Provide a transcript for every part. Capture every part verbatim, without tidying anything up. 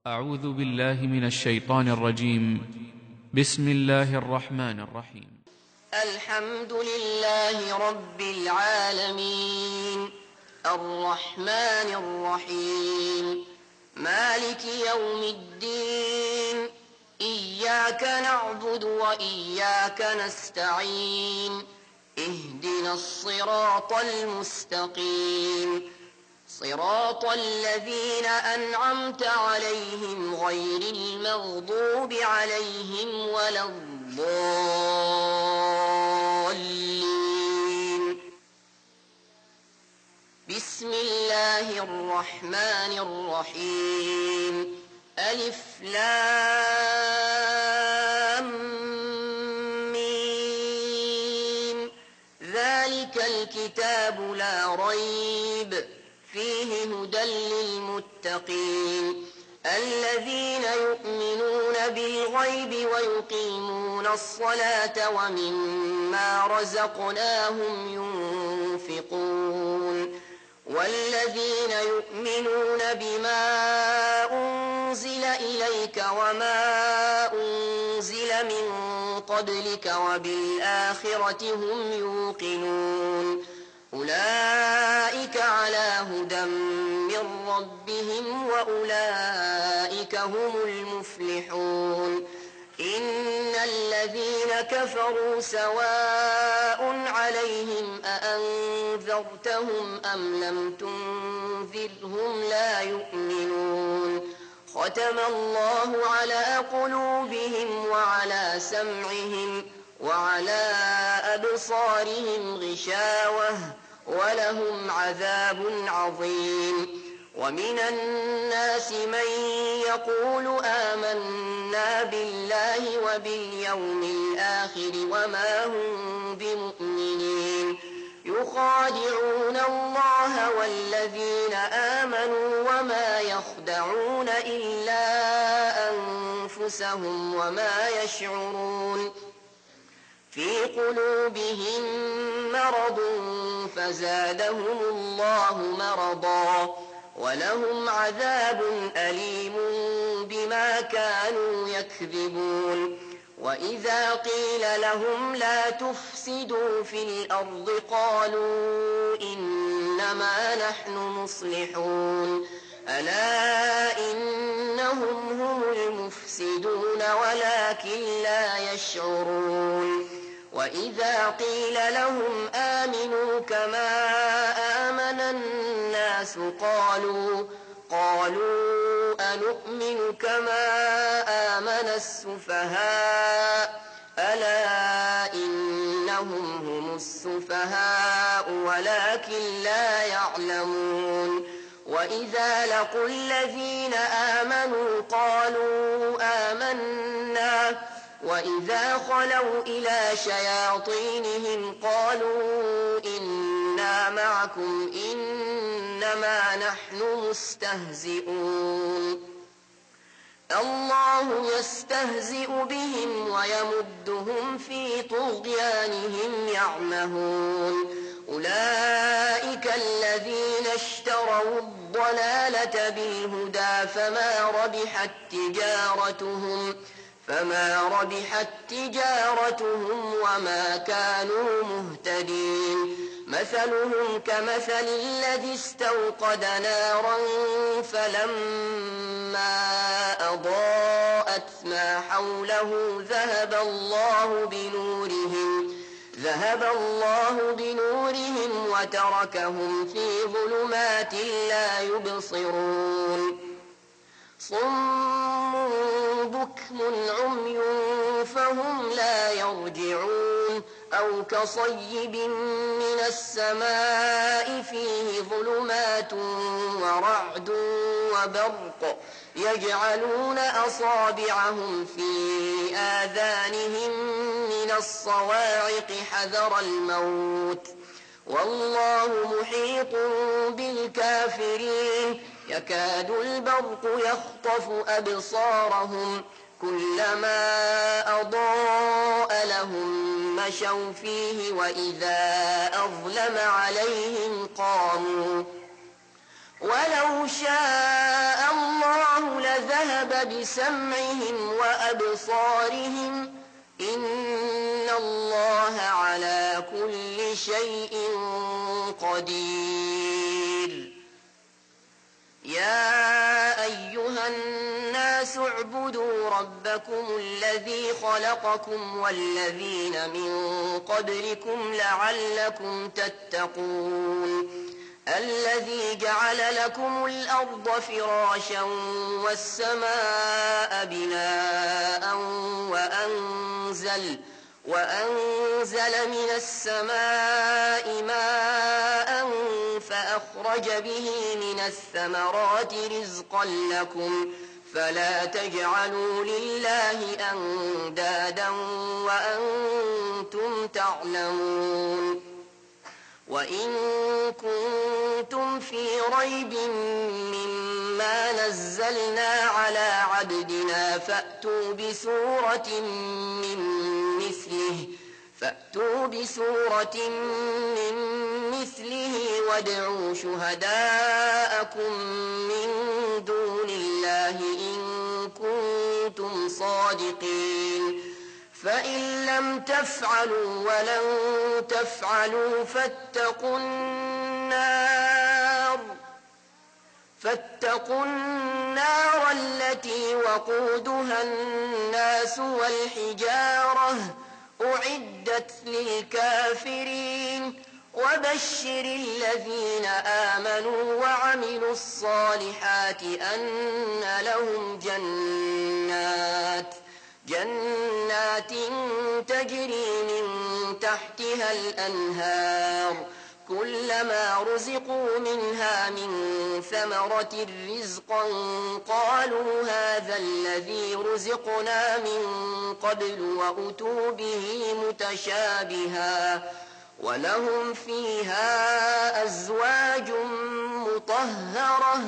أعوذ بالله من الشيطان الرجيم. بسم الله الرحمن الرحيم. الحمد لله رب العالمين الرحمن الرحيم مالك يوم الدين إياك نعبد وإياك نستعين اهدنا الصراط المستقيم صراط الذين أنعمت عليهم غير المغضوب عليهم ولا الضالين. بسم الله الرحمن الرحيم. ألف لام ميم. ذلك الكتاب لا ريب فيه هدى للمتقين الذين يؤمنون بالغيب ويقيمون الصلاة ومما رزقناهم ينفقون والذين يؤمنون بما أنزل إليك وما أنزل من قبلك وبالآخرة هم يوقنون أولئك على هدى من ربهم وأولئك هم المفلحون. إن الذين كفروا سواء عليهم أأنذرتهم أم لم تنذرهم لا يؤمنون. ختم الله على قلوبهم وعلى سمعهم وعلى أبصارهم غشاوة ولهم عذاب عظيم. ومن الناس من يقول آمنا بالله وباليوم الآخر وما هم بمؤمنين يخادعون الله والذين آمنوا وما يخدعون إلا أنفسهم وما يشعرون. في قلوبهم مرض فزادهم الله مرضا ولهم عذاب أليم بما كانوا يكذبون. وإذا قيل لهم لا تفسدوا في الأرض قالوا إنما نحن مصلحون ألا إنهم هم المفسدون ولكن لا يشعرون. وإذا قيل لهم آمنوا كما آمن الناس قالوا قالوا أنؤمن كما آمن السفهاء ألا إنهم هم السفهاء ولكن لا يعلمون. وإذا لقوا الذين آمنوا قالوا آمنا وإذا خلوا إلى شياطينهم قالوا إنا معكم إنما نحن مستهزئون. الله يستهزئ بهم ويمدهم في طغيانهم يعمهون. أولئك الذين اشتروا الضلالة بالهدى فما ربحت تجارتهم فما ربحت تجارتهم وما كانوا مهتدين. مثلهم كمثل الذي استوقد نارا فلما أضاءت ما حوله ذهب الله بنورهم ذهب الله بنورهم وتركهم في ظلمات لا يبصرون. صم بكم عمي فهم لا يرجعون. أو كصيب من السماء فيه ظلمات ورعد وبرق يجعلون أصابعهم في آذانهم من الصواعق حذر الموت والله محيط بالكافرين. يكاد البرق يخطف أبصارهم كلما أضاء لهم مشوا فيه وإذا أظلم عليهم قاموا ولو شاء الله لذهب بسمعهم وأبصارهم إن الله على كل شيء قدير. يا أيها الناس اعبدوا ربكم الذي خلقكم والذين من قبلكم لعلكم تتقون. الذي جعل لكم الأرض فراشا والسماء بناء وأنزل, وأنزل من السماء ماء فأخرج به من الثمرات رزقا لكم فلا تجعلوا لله أندادا وأنتم تعلمون. وإن كنتم في ريب مما نزلنا على عبدنا فأتوا بسورة من مثله فأتوا بسورة من مثله وادعوا شهداءكم من دون الله إن كنتم صادقين. فإن لم تفعلوا ولن تفعلوا فاتقوا النار فاتقوا النار التي وقودها الناس والحجارة أعدت للكافرين. وبشر الذين آمنوا وعملوا الصالحات أن لهم جنات جنات تجري من تحتها الأنهار كلما رزقوا منها من ثمرة رزقا قالوا هذا الذي رزقنا من قبل وأتوا به متشابها ولهم فيها أزواج مطهرة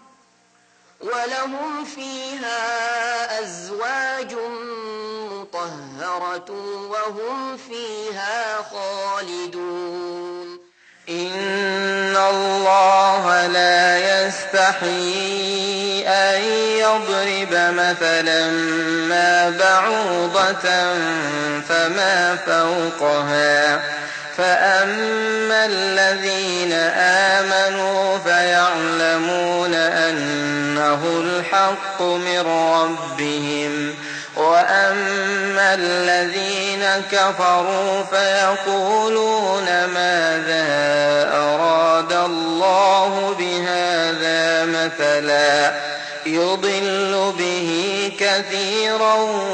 ولهم فيها أزواج مطهرة وهم فيها خالدون. إن الله لا يستحيي أن يضرب مثلا ما بعوضة فما فوقها فأما الذين آمنوا فيعلمون أنه الحق من ربهم وأما الذين كفروا فيقولون ماذا أراد الله بهذا مثلا يضل به كثيرا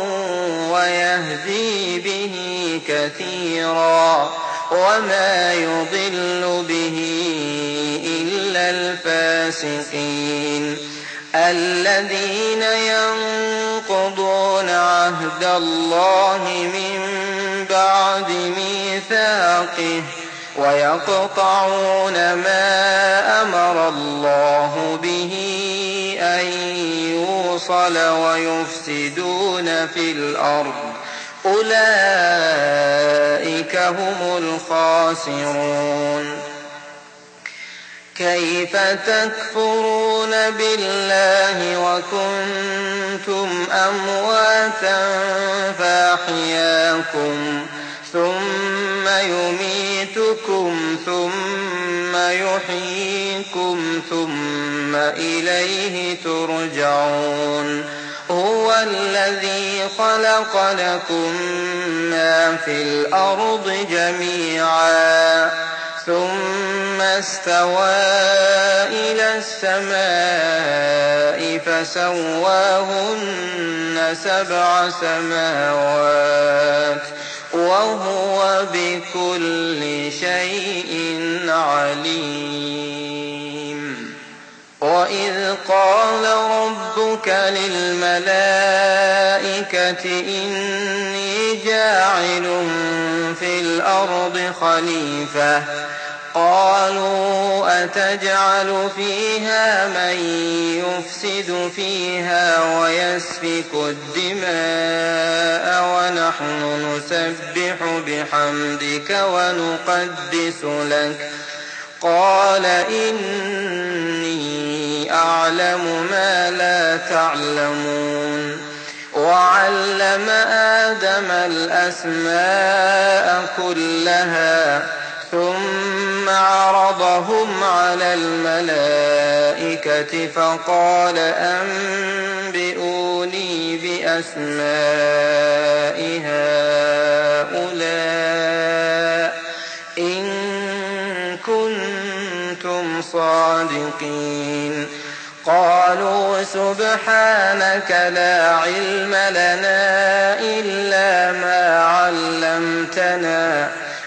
ويهدي به كثيرا وما يضل به إلا الفاسقين الذين ينقضون عهد الله من بعد ميثاقه ويقطعون ما أمر الله به أن يوصل ويفسدون في الأرض أولئك هم الخاسرون. كيف تكفرون بالله وكنتم أمواتا فأحياكم ثم يميتكم ثم يحييكم ثم إليه ترجعون. هو الذي خلق لكم ما في الأرض جميعا ثم استوى إلى السماء فسواهن سبع سماوات وهو بكل شيء عليم. وإذ قال ربك للملائكة إني جاعل في الأرض خليفة قالوا أتجعل فيها من يفسد فيها ويسفك الدماء ونحن نسبح بحمدك ونقدس لك قال إني أعلم ما لا تعلمون وعلم آدم الأسماء كلها ثم عرضهم على الملائكة فقال أنبئوني بأسماء هؤلاء إن كنتم صادقين قالوا سبحانك لا علم لنا إلا ما علمتنا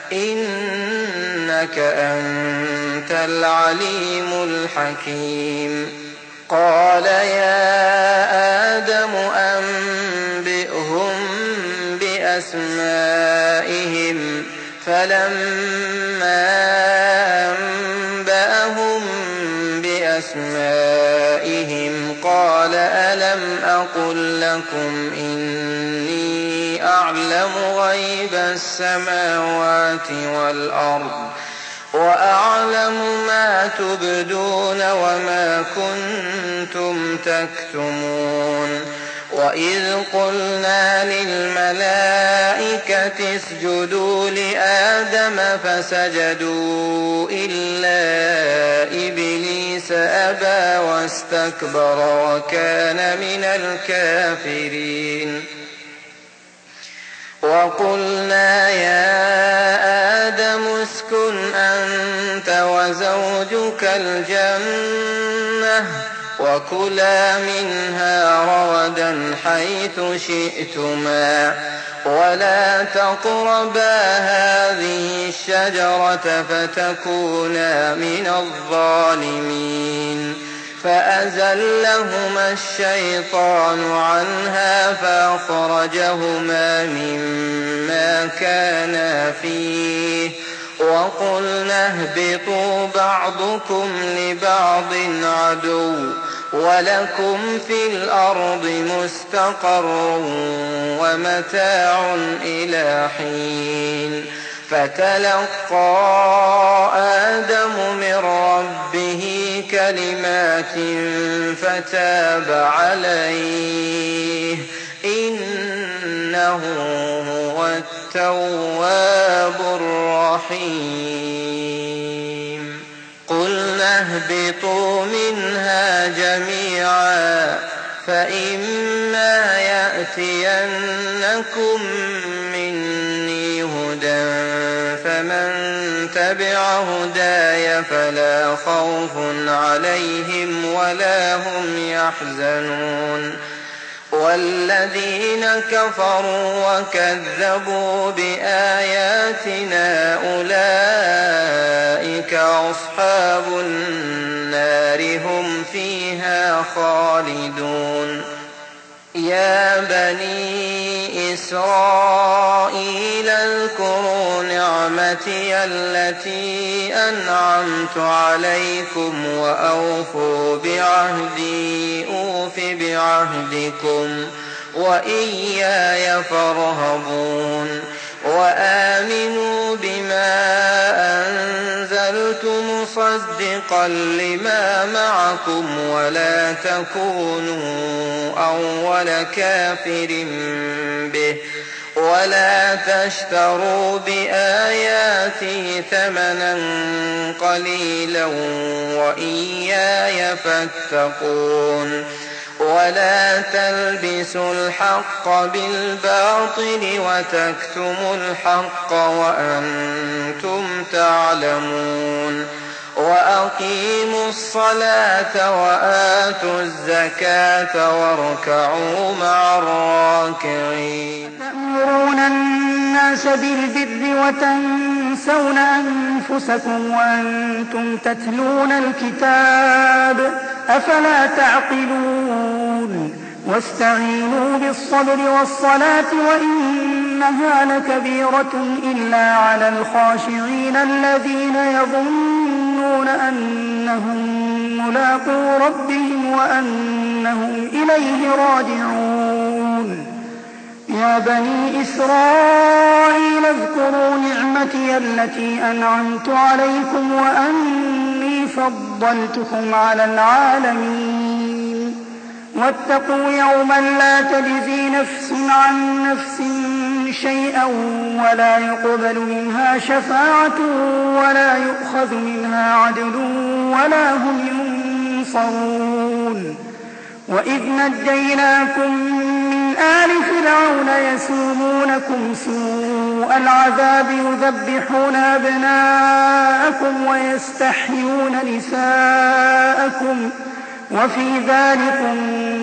إنك أنت العليم الحكيم قال يا آدم أنبئهم بأسمائهم فلما أنبأهم بأسمائهم قال ألم أقل لكم إني أعلم غيب السماوات والأرض وأعلم ما تبدون وما كنتم تكتمون وإذ قلنا للملائكة اسجدوا لآدم فسجدوا إلا إبليس أبى واستكبر وكان من الكافرين وقلنا يا آدم اسكن أنت وزوجك الجنة وكلا منها رغدا حيث شئتما ولا تقربا هذه الشجرة فتكونا من الظالمين فأزلهما الشيطان عنها فأخرجهما مما كانا فيه وقلنا اهبطوا بعضكم لبعض عدو ولكم في الأرض مستقر ومتاع إلى حين فتلقى آدم من ربه كلمات فتاب عليه إنه هو التواب الرحيم قلنا اهبطوا منها جميعا فإما يأتينكم مني هدى فمن تبع هداي فلا خوف عليهم ولا هم يحزنون والذين كفروا وكذبوا بآياتنا أولئك أصحاب النار هم فيها خالدون يا بني إسرائيل اذكروا نعمتي التي أنعمت عليكم وأوفوا بعهدي أوف بعهدكم وإياي فارهبون وآمنوا بما أنزلت مصدقا لما معكم ولا تكونوا أول كافر به ولا تشتروا بآياتي ثمنا قليلا وإياي فاتقون ولا تلبسوا الحق بالباطل وتكتموا الحق وأنتم تعلمون وأقيموا الصلاة وآتوا الزكاة واركعوا مع الراكعين تأمرون الناس بالبر وتنسون أنفسكم وأنتم تتلون الكتاب أفلا تعقلون واستعينوا بالصبر والصلاة وإنها لكبيرة إلا على الخاشعين الذين يظنون أنهم ملاقو ربهم وأنهم إليه راجعون يا بني إسرائيل اذكروا نعمتي التي أنعمت عليكم وأني فضلتكم على العالمين واتقوا يوما لا تجزي نفس عن نفس شيئا ولا يقبل منها شفاعة ولا يؤخذ منها عدل ولا هم ينصرون وإذ نجيناكم من آل فرعون يسومونكم سوء العذاب يذبحون أبناءكم ويستحيون نساءكم وفي ذلكم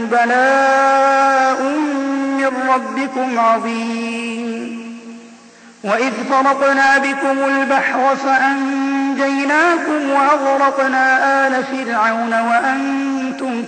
بلاء من ربكم عظيم وإذ فرقنا بكم البحر فأنجيناكم وأغرقنا آل فرعون وأنتم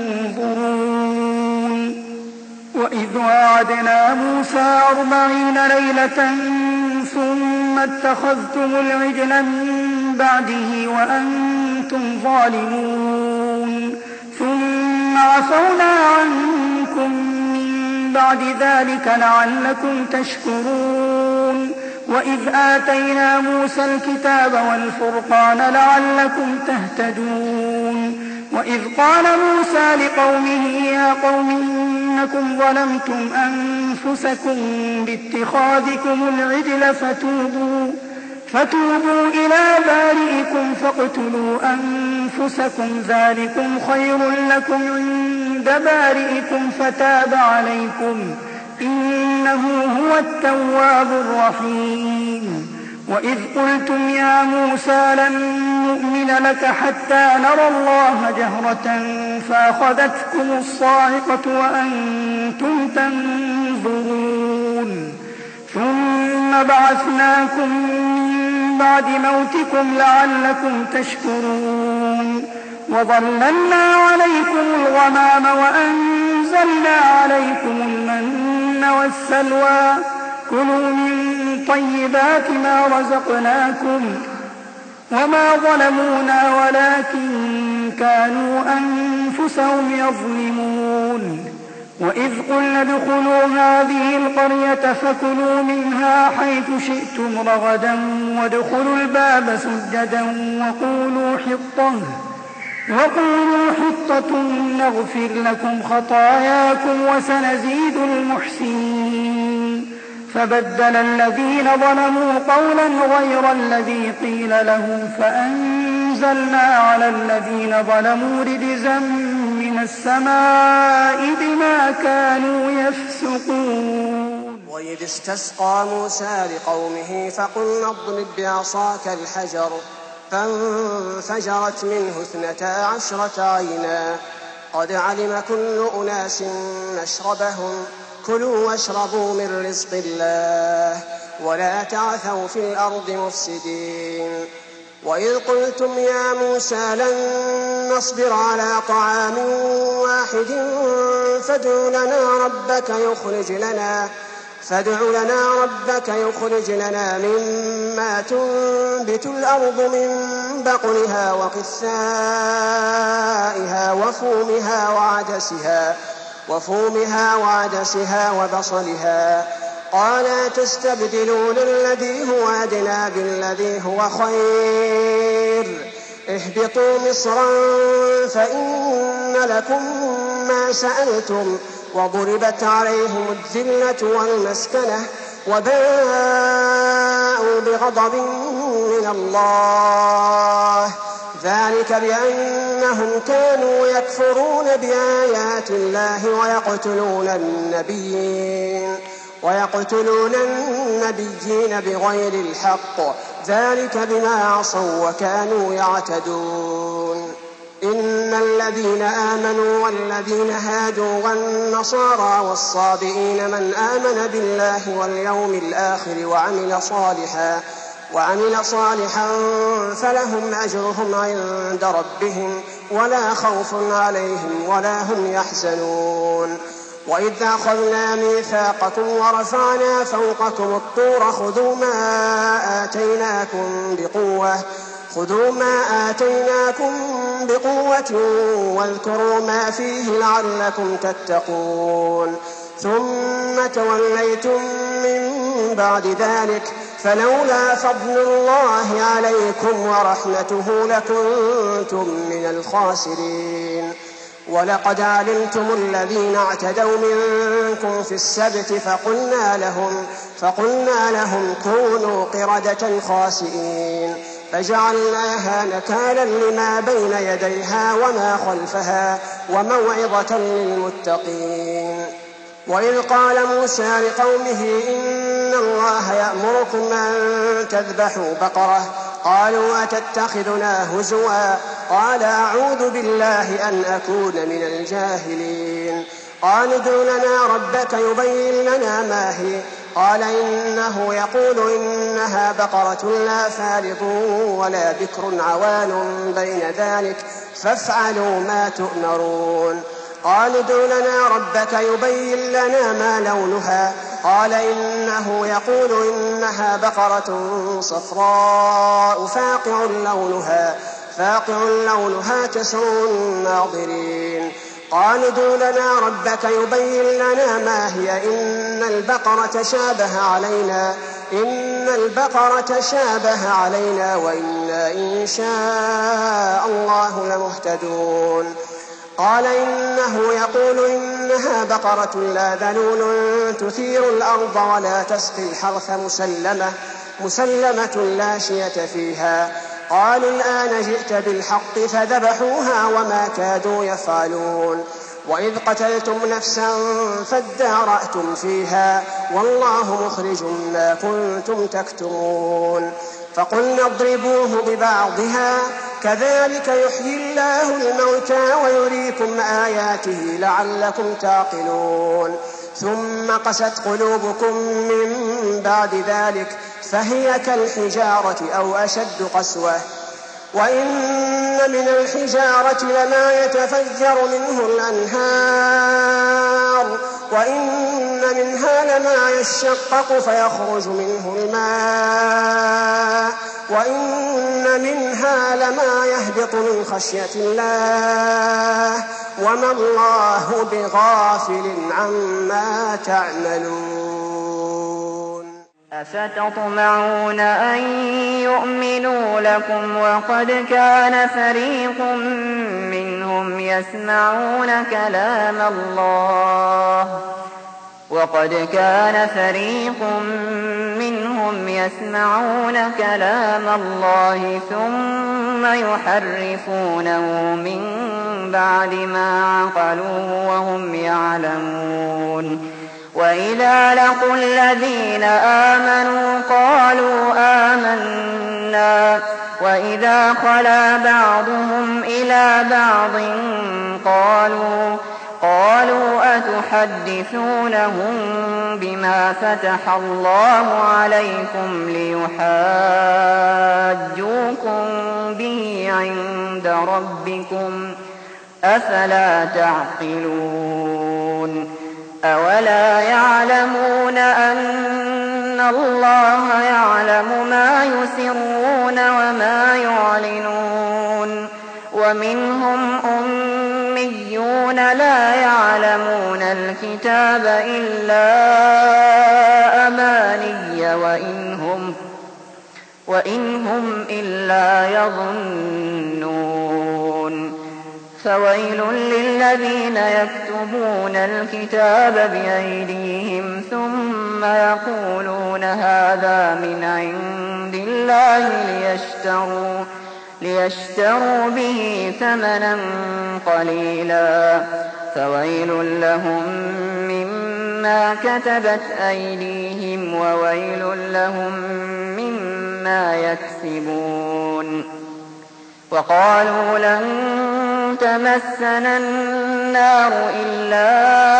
تنظرون وإذ وعدنا موسى أربعين ليلة ثم اتخذتم العجل من بعده وأنتم ظالمون ثم عفونا عنكم من بعد ذلك لعلكم تشكرون وإذ آتينا موسى الكتاب والفرقان لعلكم تهتدون وإذ قال موسى لقومه يا قوم إنكم ظلمتم أنفسكم باتخاذكم العجل فتوبوا, فتوبوا إلى بارئكم فاقتلوا أنفسكم ذلكم خير لكم عند بارئكم فتاب عليكم إنه هو التواب الرحيم وإذ قلتم يا موسى لن نؤمن لك حتى نرى الله جهرة فأخذتكم الصاعقة وأنتم تنظرون ثم بعثناكم من بعد موتكم لعلكم تشكرون وظللنا عليكم الغمام وأنزلنا عليكم المن والسلوى كلوا من طيبات ما رزقناكم وما ظلمونا ولكن كانوا أنفسهم يظلمون وإذ قلنا ادخلوا هذه القرية فكلوا منها حيث شئتم رغدا وادخلوا الباب سجدا وقولوا حطة وقولوا حطة نغفر لكم خطاياكم وسنزيد المحسنين فبدل الذين ظلموا قولا غير الذي قيل لهم فأنزلنا على الذين ظلموا رجزا من السماء بما كانوا يفسقون. وإذ استسقى موسى لقومه فقلنا اضرب بعصاك الحجر فانفجرت منه اثنتا عشرة عينا قد علم كل أناس مشربهم كلوا واشربوا من رزق الله ولا تعثوا في الأرض مفسدين. وإذ قلتم يا موسى لن نصبر على طعام واحد فادع لنا ربك يخرج لنا فادع لنا ربك يخرج لنا مما تنبت الأرض من بقلها وقثائها وفومها وعدسها وفومها وعدسها وبصلها قال تستبدلون الذي هو أدنى بالذي هو خير اهبطوا مصرا فإن لكم ما سألتم وضربت عليهم الذلة والمسكنة وباءوا بغضب من الله ذلك بأنهم كانوا يكفرون بآيات الله ويقتلون النبيين ويقتلون النبيين بغير الحق ذلك بما عصوا وكانوا يعتدون. إن الذين آمنوا والذين هادوا والنصارى والصابئين من آمن بالله واليوم الآخر وعمل صالحا وعمل صالحا فلهم أجرهم عند ربهم ولا خوف عليهم ولا هم يحزنون. وإذ أخذنا ميثاقكم ورفعنا فوقكم الطور خذوا ما آتيناكم بقوة خذوا ما آتيناكم بقوة واذكروا ما فيه لعلكم تتقون ثم توليتم من بعد ذلك فلولا فضل الله عليكم ورحمته لكنتم من الخاسرين. ولقد علمتم الذين اعتدوا منكم في السبت فقلنا لهم, فقلنا لهم كونوا قردة خاسئين فجعلناها نكالا لما بين يديها وما خلفها وموعظة للمتقين. وإذ قال موسى لقومه إن الله يأمركم أن تذبحوا بقرة قالوا أتتخذنا هزوا قال أعوذ بالله أن أكون من الجاهلين. قال ادع لنا ربك يبين لنا ما هي قال إنه يقول إنها بقرة لا فارض ولا بكر عوان بين ذلك فافعلوا ما تؤمرون. قال ادع لنا ربك يبين لنا ما لونها قال إنه يقول إنها بقرة صفراء فاقع لونها, فاقع لونها تسر الناظرين. قال ادع لنا ربك يبين لنا ما هي إن البقرة شابه علينا إن البقرة شابه علينا وإنا إن شاء الله لمهتدون. قال إنه يقول إنها بقرة لا ذلول تثير الأرض ولا تسقي الحرث مسلمة, مسلمة لا شية فيها. قالوا الآن جئت بالحق فذبحوها وما كادوا يفعلون. وإذ قتلتم نفسا فادارأتم فيها والله مخرج ما كنتم تكتمون. فقلنا اضربوه ببعضها كذلك يحيي الله الموتى ويريكم آياته لعلكم تعقلون. ثم قست قلوبكم من بعد ذلك فهي كالحجارة أو أشد قسوة. وإن من الحجارة لما يتفجر منه الأنهار وإن منها لما يشقق فيخرج منه الماء وإن منها لما يهبط من خشية الله وما الله بغافل عما تعملون. أفتطمعون أن يؤمنوا لكم وقد كان فريق منهم يسمعون كلام الله وقد كان فريق منهم يسمعون كلام الله ثم يحرفونه من بعد ما عقلوه وهم يعلمون. وإذا لقوا الذين آمنوا قالوا آمنا وإذا خلا بعضهم إلى بعض قالوا قالوا أتحدثونهم بما فتح الله عليكم ليحاجوكم به عند ربكم أفلا تعقلون. أولا يعلمون أن الله يعلم ما يسرون وما يعلنون. ومنهم أميون لا يعلمون الكتاب إلا أماني وإنهم, وإنهم إلا يظنون. فويل للذين يكتبون الكتاب بأيديهم ثم يقولون هذا من عند الله ليشتروا, ليشتروا به ثمنا قليلا فويل لهم مما كتبت أيديهم وويل لهم مما يكسبون. وقالوا لن تمسنا النار إلا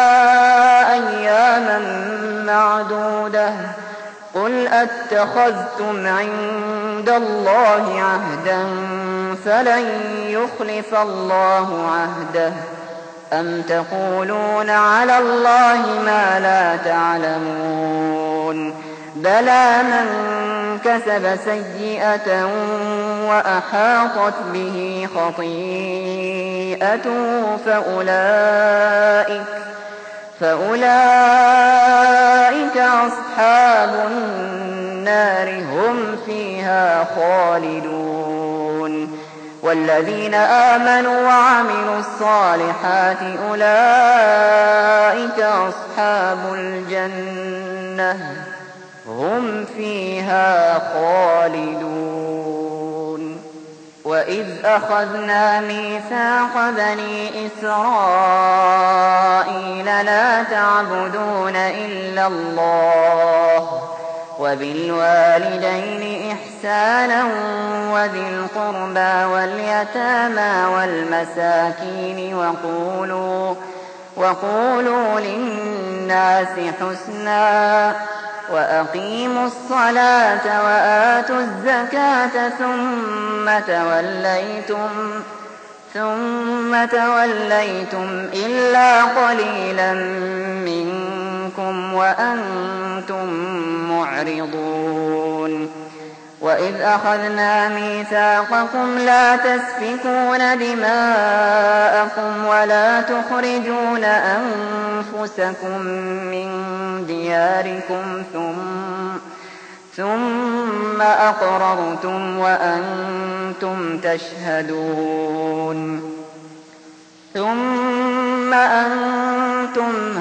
أياما معدودة قل أتخذتم عند الله عهدا فلن يخلف الله عهده أم تقولون على الله ما لا تعلمون. بلى من كسب سيئة وأحاطت به خطيئته فأولئك, فأولئك أصحاب النار النار هم فيها خالدون. والذين آمنوا وعملوا الصالحات أولئك أصحاب الجنة هم فيها خالدون. وإذ أخذنا ميثاق بني إسرائيل لا تعبدون إلا الله وبالوالدين إحسانا وذي القربى واليتامى والمساكين وقولوا, وقولوا للناس حسنا وأقيموا الصلاة وآتوا الزكاة ثم توليتم, ثم توليتم إلا قليلا منكم وأنتم معرضون. وإذ أخذنا ميثاقكم لا تسفكون دماءكم ولا تخرجون أنفسكم من دياركم ثم, ثم أقررتم وأنتم تشهدون. ثم أنتم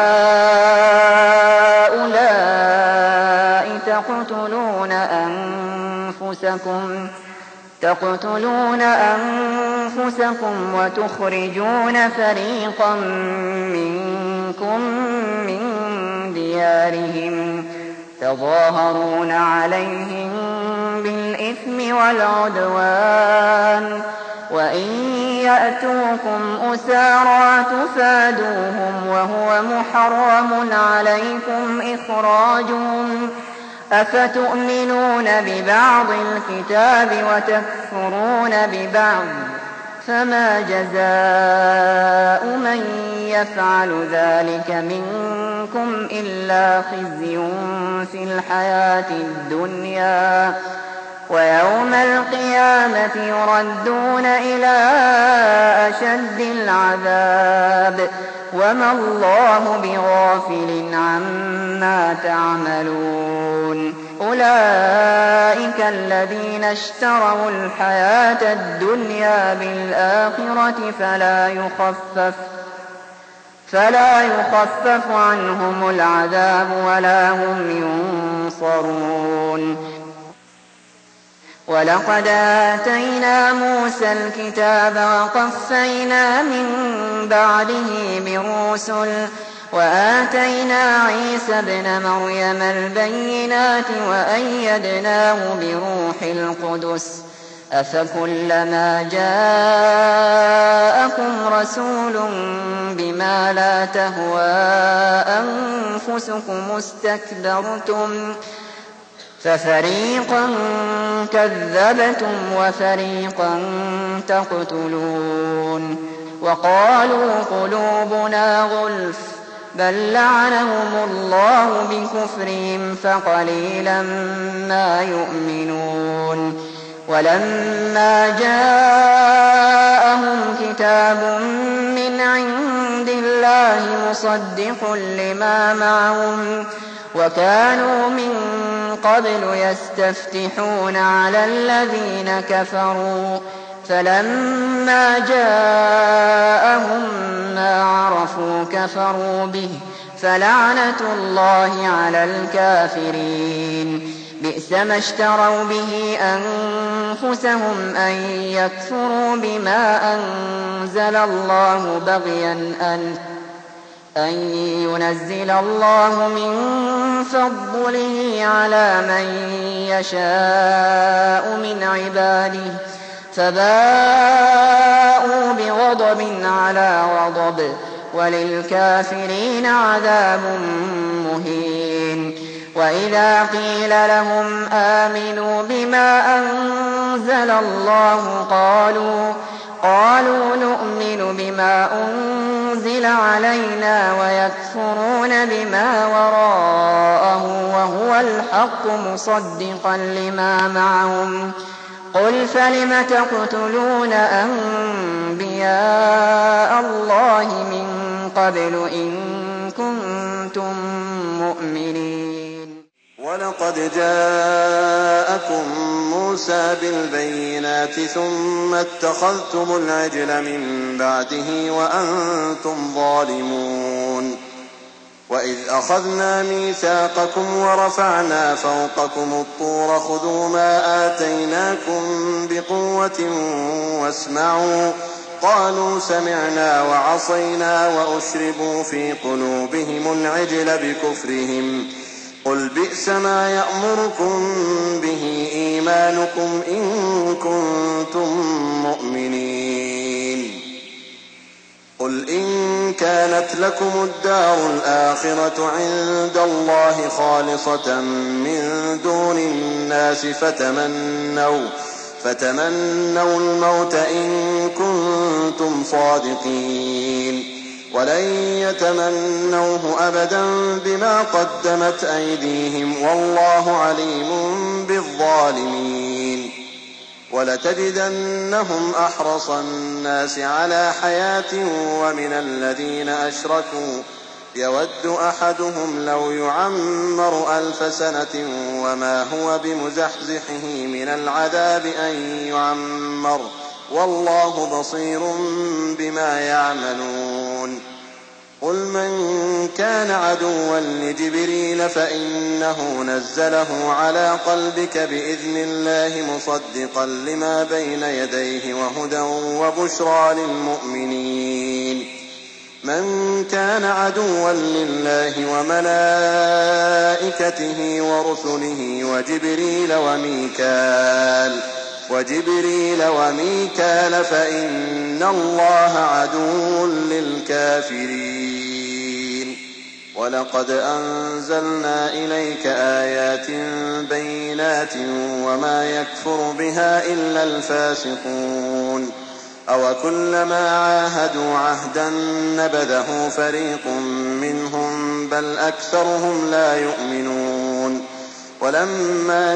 هؤلاء تقتلون أنفسكم تقتلون أنفسكم وتخرجون فريقا منكم من ديارهم تظاهرون عليهم بالإثم والعدوان وإن يأتوكم أسارى تفادوهم وهو محرم عليكم إخراجهم أفتؤمنون ببعض الكتاب وتكفرون ببعض فما جزاء من يفعل ذلك منكم إلا خزي في الحياة الدنيا ويوم القيامة يردون إلى أشد العذاب وما الله بغافل عما تعملون. أولئك الذين اشتروا الحياة الدنيا بالآخرة فلا يخفف فلا يخفف عنهم العذاب ولا هم ينصرون. ولقد آتينا موسى الكتاب وقفينا من بعده بالرسل وآتينا عيسى ابن مريم البينات وأيدناه بروح القدس أفكلما جاءكم رسول بما لا تهوى أنفسكم استكبرتم ففريقا كذبتم وفريقا تقتلون. وقالوا قلوبنا غلف بل لعنهم الله بكفرهم فقليلا ما يؤمنون. ولما جاءهم كتاب من عند الله مصدق لما معهم وكانوا من قبل يستفتحون على الذين كفروا فلما جاءهم ما عرفوا كفروا به فلعنة الله على الكافرين. بئس ما اشتروا به أنفسهم أن يكفروا بما أنزل الله بغيا أن أن ينزل الله من فضله على من يشاء من عباده فباءوا بغضب على غضب وللكافرين عذاب مهين. وإذا قيل لهم آمنوا بما أنزل الله قالوا قالوا نؤمن بما أنزل علينا ويكفرون بما وراءه وهو الحق مصدقا لما معهم قل فلم تقتلون أنبياء الله من قبل إن كنتم مؤمنين. ولقد جاءكم موسى بالبينات ثم اتخذتم العجل من بعده وأنتم ظالمون وإذ أخذنا ميثاقكم ورفعنا فوقكم الطور خذوا ما آتيناكم بقوة واسمعوا قالوا سمعنا وعصينا وأشربوا في قلوبهم العجل بكفرهم قل بئس ما يأمركم به إيمانكم إن كنتم مؤمنين قل إن كانت لكم الدار الآخرة عند الله خالصة من دون الناس فتمنوا فتمنوا الموت إن كنتم صادقين ولن يتمنوه أبدا بما قدمت أيديهم والله عليم بالظالمين ولتجدنهم أحرص الناس على حياة ومن الذين أشركوا يود أحدهم لو يعمر ألف سنة وما هو بمزحزحه من العذاب أن يعمر والله بصير بما يعملون قل من كان عدوا لجبريل فإنه نزله على قلبك بإذن الله مصدقا لما بين يديه وهدى وبشرى للمؤمنين من كان عدوا لله وملائكته ورسله وجبريل وميكال وجبريل وميكال فإن الله عدو للكافرين ولقد أنزلنا إليك آيات بينات وما يكفر بها إلا الفاسقون أو كلما عاهدوا عهدا نبذه فريق منهم بل أكثرهم لا يؤمنون ولما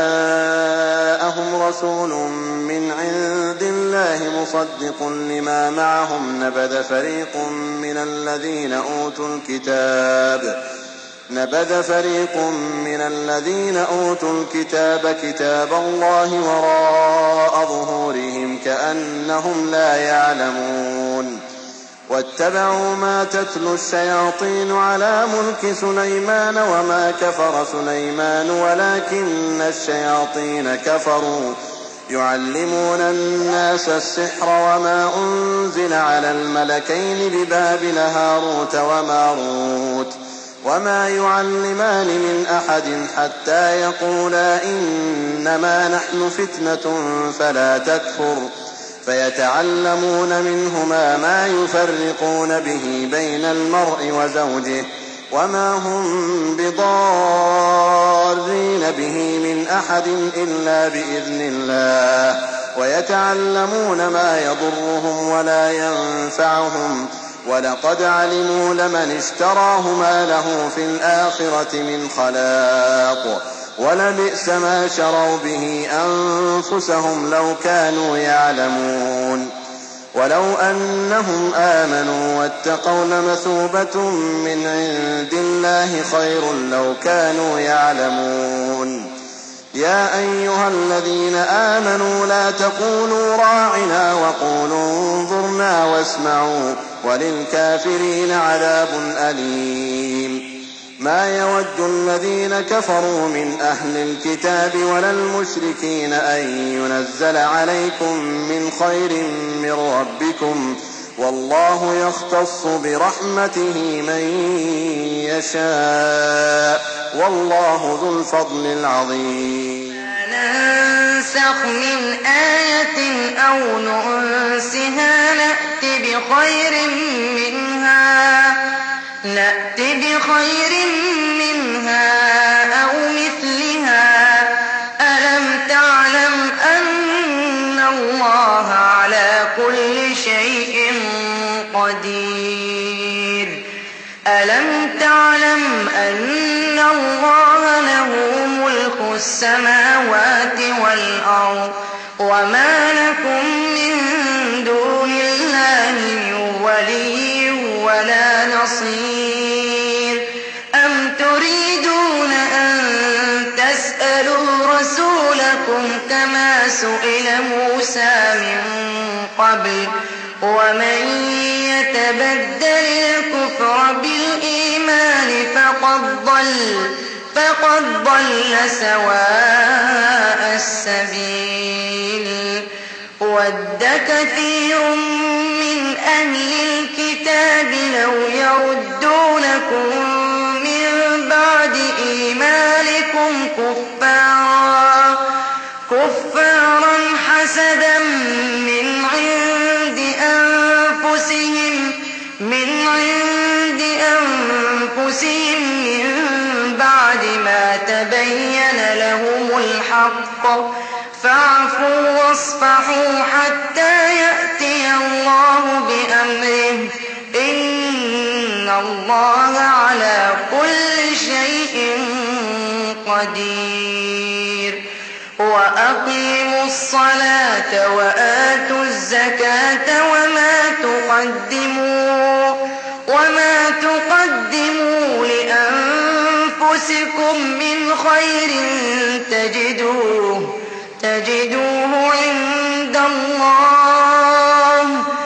جاءهم رسول من عند الله مصدق لما معهم نبذ فريق من الذين أوتوا الكتاب نبذ فريق من الذين أوتوا الكتاب كتاب الله وراء ظهورهم كأنهم لا يعلمون واتبعوا ما تتلو الشياطين على ملك سليمان وما كفر سليمان ولكن الشياطين كفروا يعلمون الناس السحر وما أنزل على الملكين ببابل هاروت وماروت وما يعلمان من أحد حتى يقولا إنما نحن فتنة فلا تكفر فيتعلمون منهما ما يفرقون به بين المرء وزوجه وما هم بضارين به من أحد إلا بإذن الله ويتعلمون ما يضرهم ولا ينفعهم ولقد علموا لمن اشتراه ما له في الآخرة من خلاق ولبئس ما شروا به أنفسهم لو كانوا يعلمون ولو أنهم آمنوا واتقوا لمثوبة من عند الله خير لو كانوا يعلمون يا أيها الذين آمنوا لا تقولوا راعنا وقولوا انظرنا واسمعوا وللكافرين عذاب أليم ما يود الذين كفروا من أهل الكتاب ولا المشركين أن ينزل عليكم من خير من ربكم والله يختص برحمته من يشاء والله ذو الفضل العظيم ننسخ من آية أو ننسها نأت بخير منها نأت بخير منها أو مثلها ألم تعلم أن الله على كل شيء قدير ألم تعلم أن الله له ملك السماوات والأرض وما لكم من دون الله من ولي ولا نصير أم تريدون أن يسألونكم كما سئل موسى من قبل ومن يتبدل الكفر بالإيمان فقد ضل فقد ضل سواء السبيل ود كثير من أهل الكتاب لو يردونكم من بعد إيمانكم كفارا كفارا حسدا من عند أنفسهم من عند أنفسهم من بعد ما تبين لهم الحق فاعفوا واصفحوا حتى يأتي الله بأمره إن الله على كل شيء قدير وأقيموا الصلاة وآتوا الزكاة وما تقدموا وما تقدموا لأنفسكم من خير تجدوه تجدوه عند الله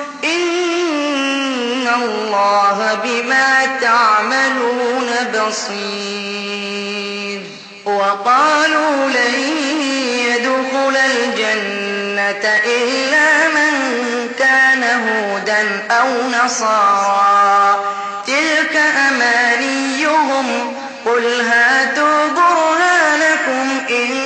إن الله بما تعملون بصير وقالوا لن يدخل الجنة إلا من كان هودا أو نصارى تلك أمانيهم قل هاتوا برهانكم إن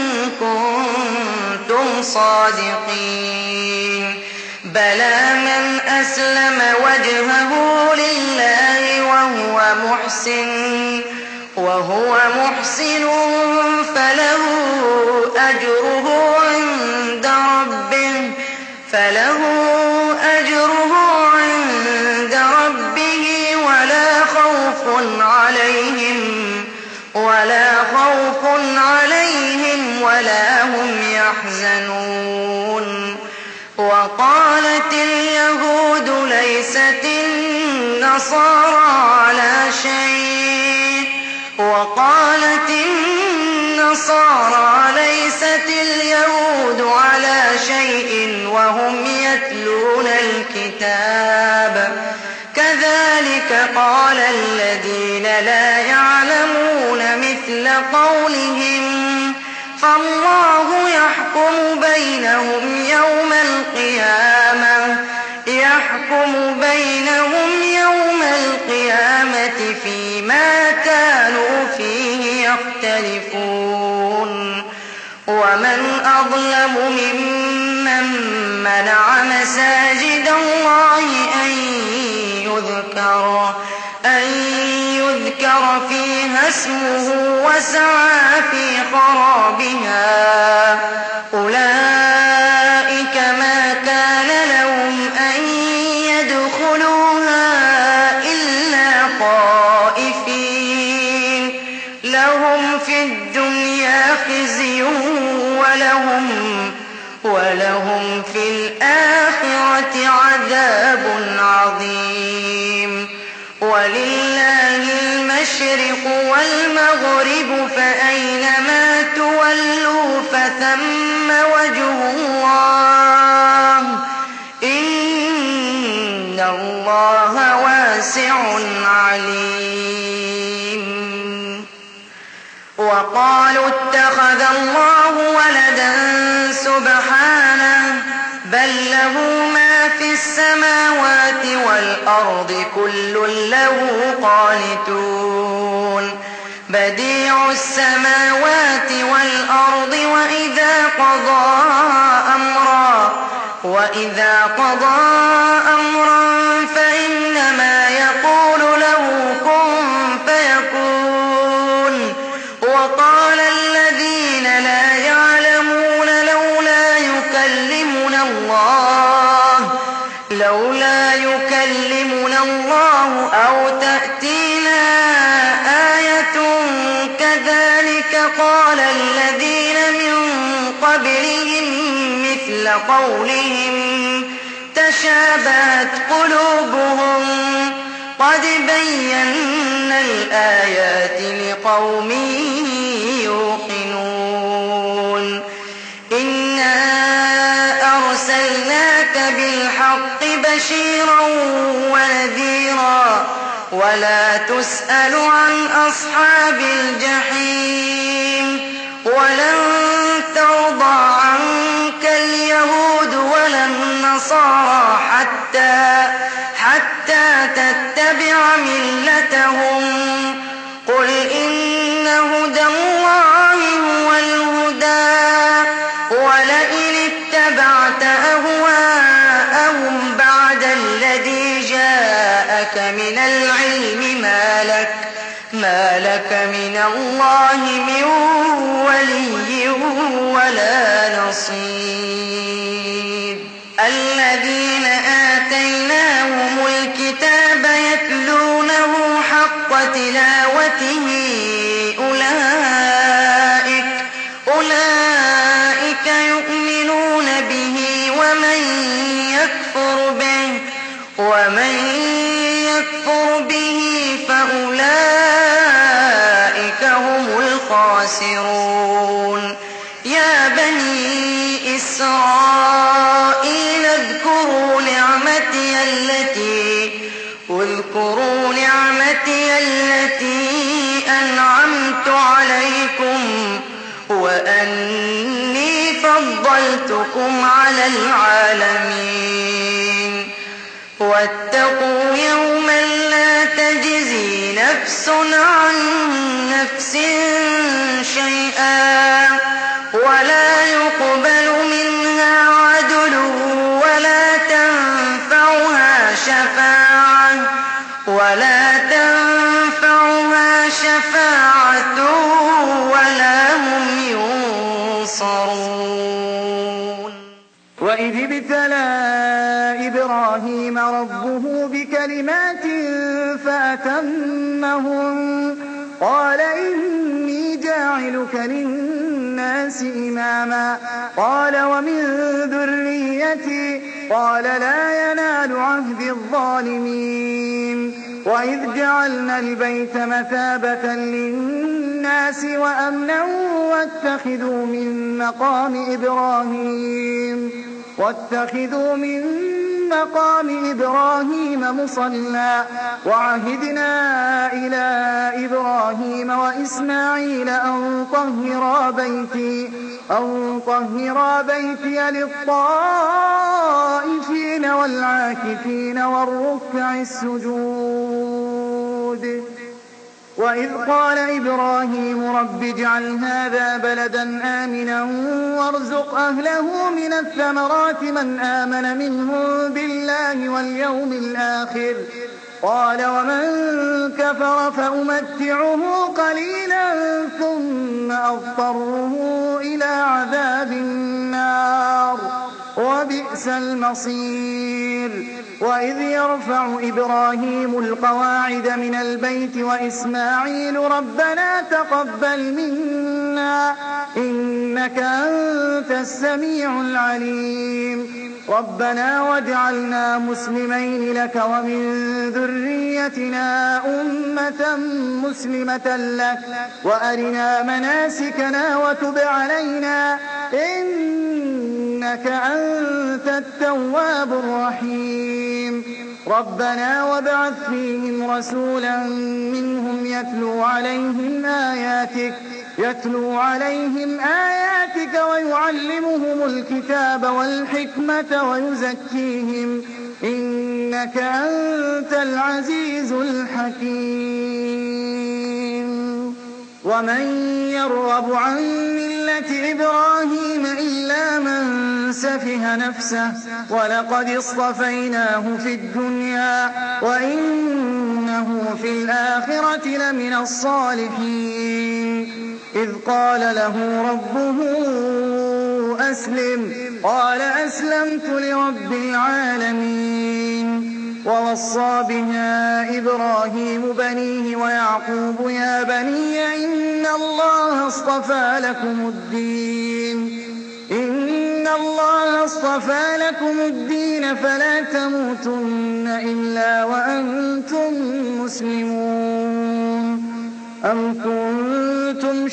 كنتم صادقين بلى من أسلم وجهه لله وهو محسن وهو محسن فله أجره عند ربه فله أجره عند ربه ولا خوف عليهم ولا خوف عليهم ولا هم يحزنون وقالت اليهود ليست النصارى على شيء وقالت النصارى ليست اليهود على شيء وهم يتلون الكتاب كذلك قال الذين لا يعلمون مثل قولهم فالله يحكم بينهم يوم القيامة يحكم بينهم يوم القيامة فيما كانوا فيه يختلفون ومن أظلم ممن منع مساجد الله أن يذكر أن يذكر فيها اسمه وسعى في خرابها أولئك ما كان لهم أن يدخلوها إلا خائفين لهم في الدنيا خزي ولهم ولهم في الآخرة عذاب عظيم ولله المشرق والمغرب فأينما تولوا فثم وجه الله إن الله واسع عليم وقالوا اتخذ الله ولدا سبحانه بل له ما في السماوات والأرض كل له قانتون بديع السماوات والأرض وإذا قضى أمرا وإذا قضى أمرا فإنما يقول له كن فيكون وقال الذين لا يعلمون لولا يكلمنا الله لولا يكلمنا الله أو تأتينا آية كذلك قال الذين من قبلهم مثل قولهم تشابهت قلوبهم قد بينا الآيات لقوم يوقنون بشيرا ونذيرا ولا تسأل عن أصحاب الجحيم ولن ترضى عنك اليهود ولا النصارى حتى حتى تتبع ملتهم قل إن هدى الله هو الهدى ولئن اتبعت أهواءهم بعد الذي جاءك من العلم ما لك ما لك من الله من ولي ولا نصير الذين آتيناهم الكتاب يتلونه حق تلاوته أولئك أولئك يؤمنون به ومن يكفر به ومن يكفر به فأولئك هم الخاسرون يا بني إسرائيل اذكروا نعمتي التي اذكروا نعمتي التي أنعمت عليكم وأني فضلتكم على العالمين واتقوا يوما لا تجزي نفس عن نفس شيئا ولا يقبل منها عدل ولا تنفعها شفاعة ولا تنفعها شفاعة ولا هم ينصرون وإذ ابتلى إبراهيم ربه بكلمات فأتمهن قال إني جاعلك للناس إماما قال ومن ذريتي قال لا ينال عهد الظالمين وإذ جعلنا البيت مثابة للناس وأمنا واتخذوا من مقام إبراهيم واتخذوا من مقام إبراهيم مصلى وعهدنا إلى إبراهيم وإسماعيل أن طهرا بيتي أن طهرا بيتي للطائفين والعاكفين والركع السجود وإذ قال إبراهيم رب اجعل هذا بلدا آمنا وارزق أهله من الثمرات من آمن منهم بالله واليوم الآخر قال ومن كفر فأمتعه قليلا ثم أضطره إلى عذاب النار وبئس المصير وإذ يرفع إبراهيم القواعد من البيت وإسماعيل ربنا تقبل منا إنك أنت السميع العليم ربنا واجعلنا مسلمين لك ومن ذريتنا أمة مسلمة لك وأرنا مناسكنا وتب علينا إنك أنت التواب الرحيم ربنا وابعث فيهم رسولا منهم يتلو عليهم آياتك يتلو عليهم آياتك ويعلمهم الكتاب والحكمة ويزكيهم إنك أنت العزيز الحكيم ومن يرغب عن ملة إبراهيم إلا من سفه نفسه ولقد اصطفيناه في الدنيا وإنه في الآخرة لمن الصالحين إذ قال له ربه أسلم قال أسلمت لرب العالمين ووصى بها إبراهيم بنيه ويعقوب يا بني إن الله اصطفى لكم الدين إن الله اصطفى لكم الدين فلا تموتن إلا وأنتم مسلمون أم كنتم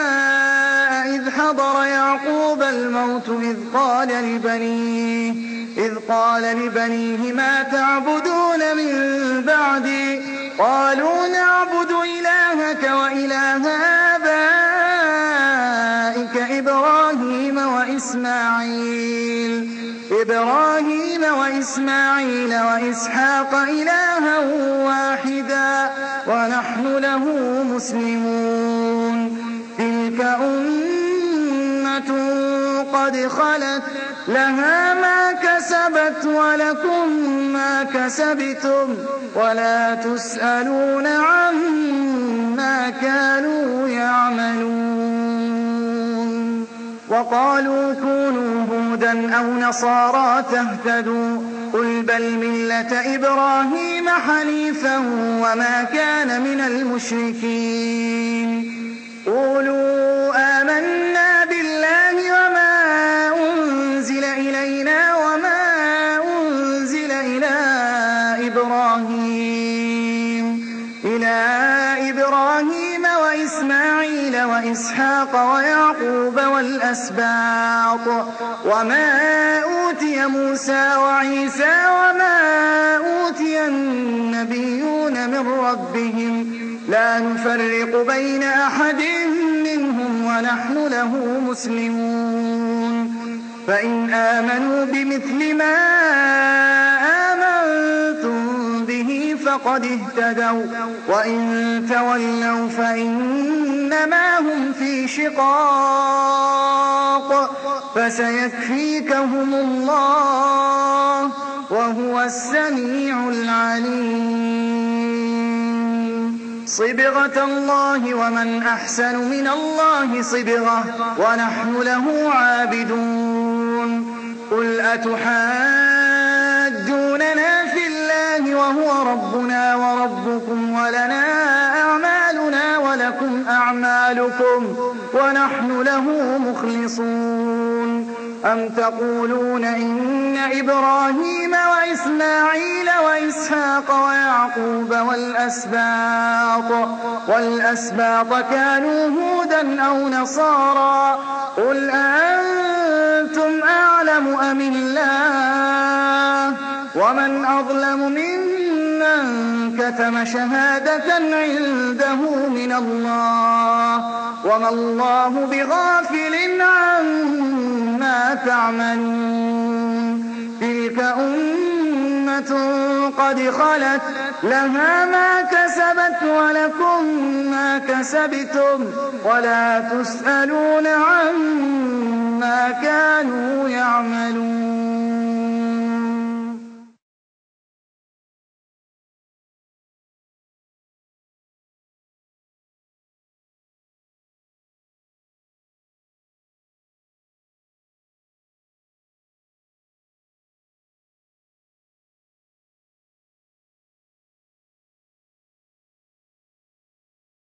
شهداء إذ حضر يعقوب الموت إذ قال لبنيه إذ قال لبنيه ما تعبدون من بعدي قالوا نعبد إلهك وإله آبائك إبراهيم وإسماعيل إبراهيم وإسماعيل وإسحاق إلها واحدا ونحن له مسلمون تلك أمة قد خلت لها ما كسبت ولكم ما كسبتم ولا تسألون عما كانوا يعملون وقالوا كونوا هودا أو نصارى تهتدوا قل بل ملة إبراهيم حنيفا وما كان من المشركين قولوا آمنا بالله وما أنزل إلينا وما أنزل إلى إبراهيم إلى إبراهيم وإسماعيل وإسحاق ويعقوب والأسباط وما أوتي موسى وعيسى وما أوتي النبيون من ربهم لا نفرق بين أحد منهم ونحن له مسلمون فإن آمنوا بمثل ما آمنتم به فقد اهتدوا وإن تولوا فإنما هم في شقاق فسيكفيكهم الله وهو السميع العليم صبغة الله ومن أحسن من الله صبغة ونحن له عابدون قل أتحاجوننا في الله وهو ربنا وربكم ولنا أعمالنا ولكم أعمالكم ونحن له مخلصون أم تقولون إن إبراهيم وإسماعيل وإسحاق ويعقوب والأسباط والأسباط كانوا هودا أو نصارى قل أنتم أعلم أم الله ومن أظلم ممن كتم شهادة عنده من الله وما الله بغافل عما تعملون تلك أمة قد خلت لها ما كسبت ولكم ما كسبتم ولا تسألون عما كانوا يعملون